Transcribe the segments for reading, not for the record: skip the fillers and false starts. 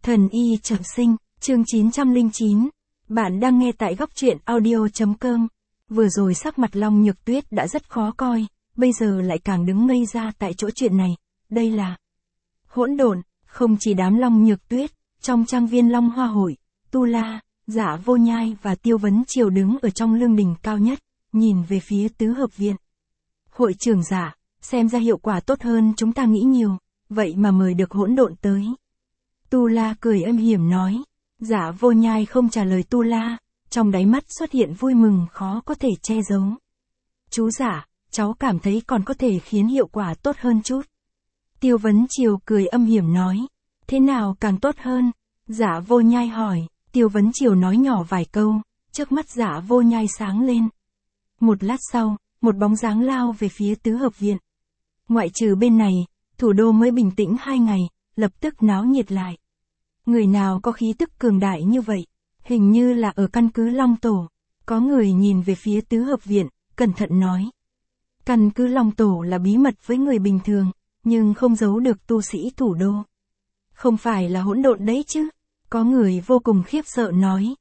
Thần y trọng sinh, chương 909. Bạn đang nghe tại góc truyện audio.com. Vừa rồi sắc mặt Long Nhược Tuyết đã rất khó coi, bây giờ lại càng đứng ngây ra tại chỗ chuyện này. Đây là hỗn độn, không chỉ đám Long Nhược Tuyết, trong trang viên Long Hoa Hội, Tu La, Dạ Vô Nhai và Tiêu Vấn Triều đứng ở trong lương đình cao nhất, nhìn về phía tứ hợp viện. Hội trưởng Dạ, xem ra hiệu quả tốt hơn chúng ta nghĩ nhiều, vậy mà mời được hỗn độn tới. Tu La cười âm hiểm nói. Dạ Vô Nhai không trả lời Tu La, trong đáy mắt xuất hiện vui mừng khó có thể che giấu. Chú Dạ, cháu cảm thấy còn có thể khiến hiệu quả tốt hơn chút. Tiêu Vấn Triều cười âm hiểm nói. Thế nào càng tốt hơn? Dạ Vô Nhai hỏi. Tiêu Vấn Triều nói nhỏ vài câu, trước mắt Dạ Vô Nhai sáng lên. Một lát sau, một bóng dáng lao về phía tứ hợp viện. Ngoại trừ bên này, thủ đô mới bình tĩnh 2 ngày, lập tức náo nhiệt lại. Người nào có khí tức cường đại như vậy? Hình như là ở căn cứ Long Tổ. Có người nhìn về phía tứ hợp viện, cẩn thận nói. Căn cứ Long Tổ là bí mật với người bình thường, nhưng không giấu được tu sĩ thủ đô. Không phải là hỗn độn đấy chứ? Có người vô cùng khiếp sợ nói.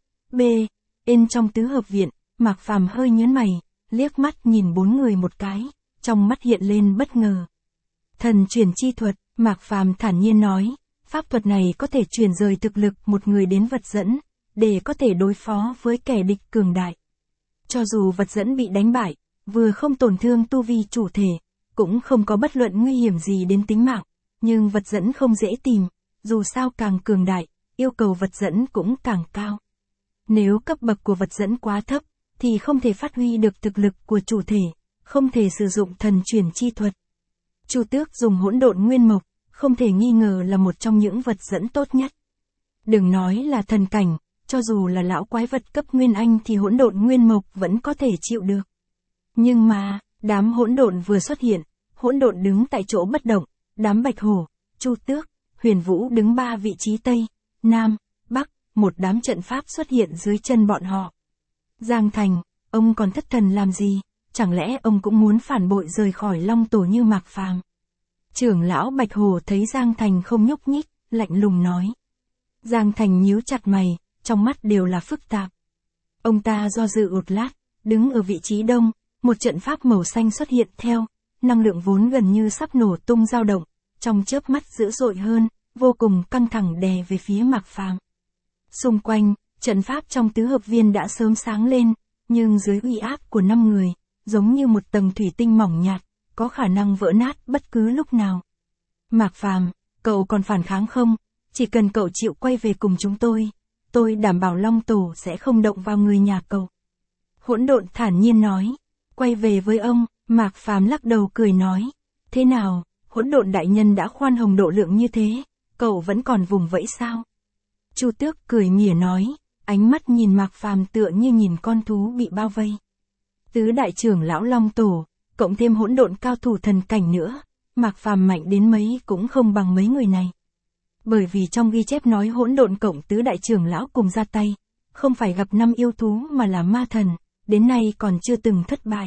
Bên trong tứ hợp viện, Mạc Phàm hơi nhớn mày, liếc mắt nhìn 4 người một cái, trong mắt hiện lên bất ngờ. Thần chuyển chi thuật, Mạc Phàm thản nhiên nói. Pháp thuật này có thể chuyển rời thực lực một người đến vật dẫn, để có thể đối phó với kẻ địch cường đại. Cho dù vật dẫn bị đánh bại, vừa không tổn thương tu vi chủ thể, cũng không có bất luận nguy hiểm gì đến tính mạng, nhưng vật dẫn không dễ tìm, dù sao càng cường đại, yêu cầu vật dẫn cũng càng cao. Nếu cấp bậc của vật dẫn quá thấp, thì không thể phát huy được thực lực của chủ thể, không thể sử dụng thần chuyển chi thuật. Chu Tước dùng hỗn độn nguyên mộc, không thể nghi ngờ là một trong những vật dẫn tốt nhất. Đừng nói là thần cảnh, cho dù là lão quái vật cấp Nguyên Anh thì hỗn độn nguyên mộc vẫn có thể chịu được. Nhưng mà, đám hỗn độn vừa xuất hiện, hỗn độn đứng tại chỗ bất động, đám Bạch Hổ, Chu Tước, Huyền Vũ đứng 3 vị trí Tây, Nam, Bắc, một đám trận pháp xuất hiện dưới chân bọn họ. Giang Thành, ông còn thất thần làm gì? Chẳng lẽ ông cũng muốn phản bội rời khỏi Long Tổ như Mạc Phàm? Trưởng lão Bạch Hổ thấy Giang Thành không nhúc nhích, lạnh lùng nói. Giang Thành nhíu chặt mày, trong mắt đều là phức tạp. Ông ta do dự một lát, đứng ở vị trí đông, một trận pháp màu xanh xuất hiện theo, năng lượng vốn gần như sắp nổ tung dao động, trong chớp mắt dữ dội hơn, vô cùng căng thẳng đè về phía Mạc Phàm. Xung quanh, trận pháp trong tứ hợp viên đã sớm sáng lên, nhưng dưới uy áp của 5 người, giống như một tầng thủy tinh mỏng nhạt, có khả năng vỡ nát bất cứ lúc nào. Mạc Phàm, cậu còn phản kháng không? Chỉ cần cậu chịu quay về cùng chúng tôi đảm bảo Long Tổ sẽ không động vào người nhà cậu. Hỗn độn thản nhiên nói. Quay về với ông, Mạc Phàm lắc đầu cười nói. Thế nào, hỗn độn đại nhân đã khoan hồng độ lượng như thế, cậu vẫn còn vùng vẫy sao? Chu Tước cười mỉa nói, ánh mắt nhìn Mạc Phàm tựa như nhìn con thú bị bao vây. Tứ đại trưởng lão Long Tổ, cộng thêm hỗn độn cao thủ thần cảnh nữa, Mạc Phàm mạnh đến mấy cũng không bằng mấy người này. Bởi vì trong ghi chép nói hỗn độn cộng tứ đại trưởng lão cùng ra tay, không phải gặp 5 yêu thú mà là ma thần, đến nay còn chưa từng thất bại.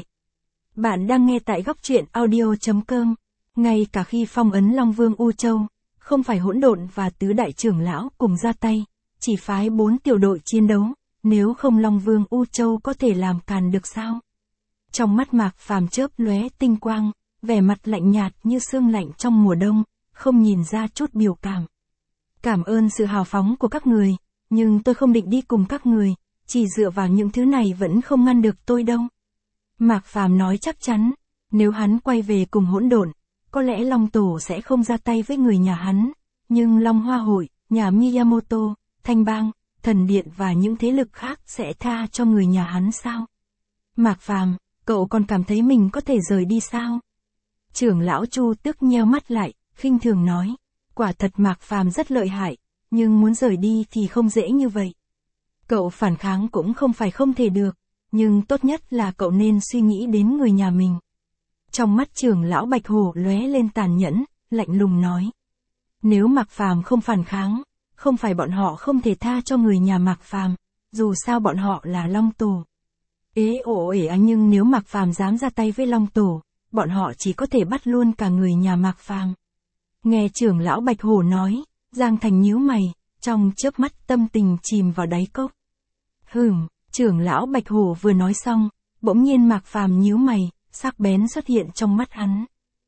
Bạn đang nghe tại góc truyện audio.com, ngay cả khi phong ấn Long Vương U Châu, không phải hỗn độn và tứ đại trưởng lão cùng ra tay, chỉ phái 4 tiểu đội chiến đấu, nếu không Long Vương U Châu có thể làm càn được sao? Trong mắt Mạc Phàm chớp lóe tinh quang, vẻ mặt lạnh nhạt như sương lạnh trong mùa đông, không nhìn ra chút biểu cảm. Cảm ơn sự hào phóng của các người, nhưng tôi không định đi cùng các người, chỉ dựa vào những thứ này vẫn không ngăn được tôi đâu. Mạc Phàm nói chắc chắn, nếu hắn quay về cùng hỗn độn, có lẽ Long Tổ sẽ không ra tay với người nhà hắn, nhưng Long Hoa Hội, nhà Miyamoto, Thanh Bang, Thần Điện và những thế lực khác sẽ tha cho người nhà hắn sao? Mạc Phàm, cậu còn cảm thấy mình có thể rời đi sao? Trưởng lão Chu Tước nheo mắt lại, khinh thường nói. Quả thật Mạc Phàm rất lợi hại, nhưng muốn rời đi thì không dễ như vậy. Cậu phản kháng cũng không phải không thể được, nhưng tốt nhất là cậu nên suy nghĩ đến người nhà mình. Trong mắt trưởng lão Bạch Hổ lóe lên tàn nhẫn, lạnh lùng nói. Nếu Mạc Phàm không phản kháng, không phải bọn họ không thể tha cho người nhà Mạc Phàm, dù sao bọn họ là Long Tổ. Nhưng nếu Mạc Phàm dám ra tay với Long Tổ, bọn họ chỉ có thể bắt luôn cả người nhà Mạc Phàm. Nghe trưởng lão Bạch Hổ nói, Giang Thành nhíu mày, trong chớp mắt tâm tình chìm vào đáy cốc. Trưởng lão Bạch Hổ vừa nói xong, bỗng nhiên Mạc Phàm nhíu mày, sắc bén xuất hiện trong mắt hắn.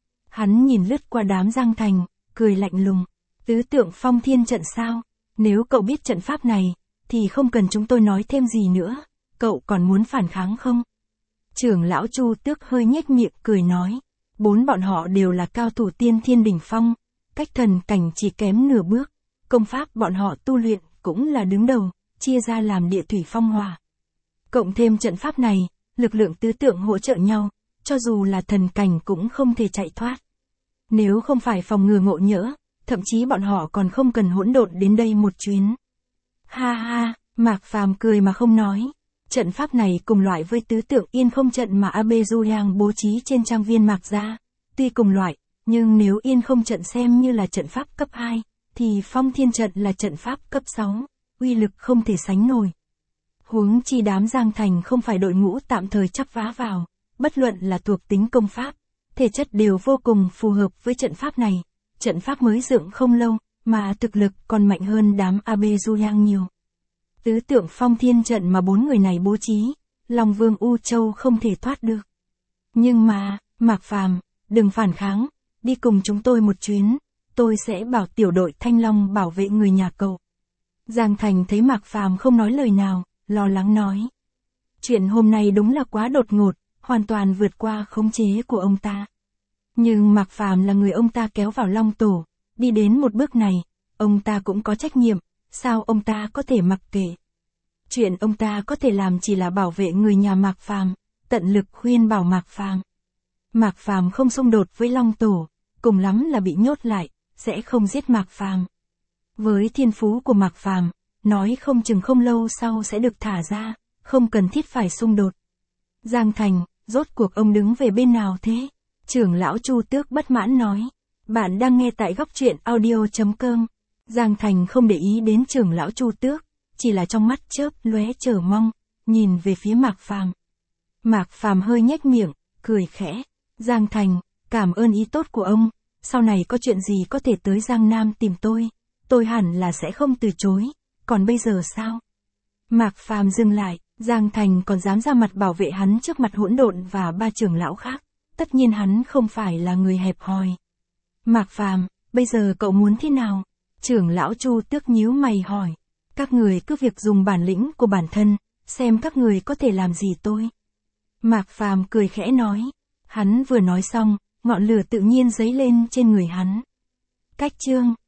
Hắn nhìn lướt qua đám Giang Thành, cười lạnh lùng. Tứ tượng phong thiên trận sao? Nếu cậu biết trận pháp này, thì không cần chúng tôi nói thêm gì nữa, cậu còn muốn phản kháng không? Trưởng lão Chu Tước hơi nhếch miệng cười nói. Bốn bọn họ đều là cao thủ tiên thiên đỉnh phong, cách thần cảnh chỉ kém nửa bước. Công pháp bọn họ tu luyện cũng là đứng đầu, chia ra làm địa thủy phong hỏa. Cộng thêm trận pháp này, lực lượng tứ tượng hỗ trợ nhau, cho dù là thần cảnh cũng không thể chạy thoát. Nếu không phải phòng ngừa ngộ nhỡ, thậm chí bọn họ còn không cần hỗn độn đến đây một chuyến. Ha ha, Mạc Phàm cười mà không nói. Trận pháp này cùng loại với tứ tượng yên không trận mà Abe Duyang bố trí trên trang viên Mạc gia. Tuy cùng loại, nhưng nếu yên không trận xem như là trận pháp cấp 2, thì phong thiên trận là trận pháp cấp 6, uy lực không thể sánh nổi. Huống chi đám Giang Thành không phải đội ngũ tạm thời chắp vá vào, bất luận là thuộc tính công pháp, thể chất đều vô cùng phù hợp với trận pháp này. Trận pháp mới dựng không lâu, mà thực lực còn mạnh hơn đám Abe Duyang nhiều. Tứ tượng phong thiên trận mà bốn người này bố trí, Long Vương U Châu không thể thoát được. Nhưng mà, Mạc Phàm, đừng phản kháng, đi cùng chúng tôi một chuyến, tôi sẽ bảo tiểu đội Thanh Long bảo vệ người nhà cậu. Giang Thành thấy Mạc Phàm không nói lời nào, lo lắng nói. Chuyện hôm nay đúng là quá đột ngột, hoàn toàn vượt qua khống chế của ông ta. Nhưng Mạc Phàm là người ông ta kéo vào Long Tổ, đi đến một bước này, ông ta cũng có trách nhiệm, sao ông ta có thể mặc kệ. Chuyện ông ta có thể làm chỉ là bảo vệ người nhà Mạc Phàm, tận lực khuyên bảo Mạc Phàm. Mạc Phàm không xung đột với Long Tổ, cùng lắm là bị nhốt lại, sẽ không giết Mạc Phàm. Với thiên phú của Mạc Phàm, nói không chừng không lâu sau sẽ được thả ra, không cần thiết phải xung đột. Giang Thành, rốt cuộc ông đứng về bên nào thế? Trưởng lão Chu Tước bất mãn nói. Bạn đang nghe tại góc truyện audio.com. Giang Thành không để ý đến trưởng lão Chu Tước, chỉ là trong mắt chớp lóe chờ mong, nhìn về phía Mạc Phàm. Mạc Phàm hơi nhếch miệng, cười khẽ. Giang Thành, cảm ơn ý tốt của ông, sau này có chuyện gì có thể tới Giang Nam tìm tôi hẳn là sẽ không từ chối, còn bây giờ sao? Mạc Phàm dừng lại, Giang Thành còn dám ra mặt bảo vệ hắn trước mặt hỗn độn và ba trưởng lão khác, tất nhiên hắn không phải là người hẹp hòi. Mạc Phàm, bây giờ cậu muốn thế nào? Trưởng lão Chu Tước nhíu mày hỏi. Các người cứ việc dùng bản lĩnh của bản thân, xem các người có thể làm gì tôi. Mạc Phàm cười khẽ nói. Hắn vừa nói xong, ngọn lửa tự nhiên dấy lên trên người hắn. Cách chương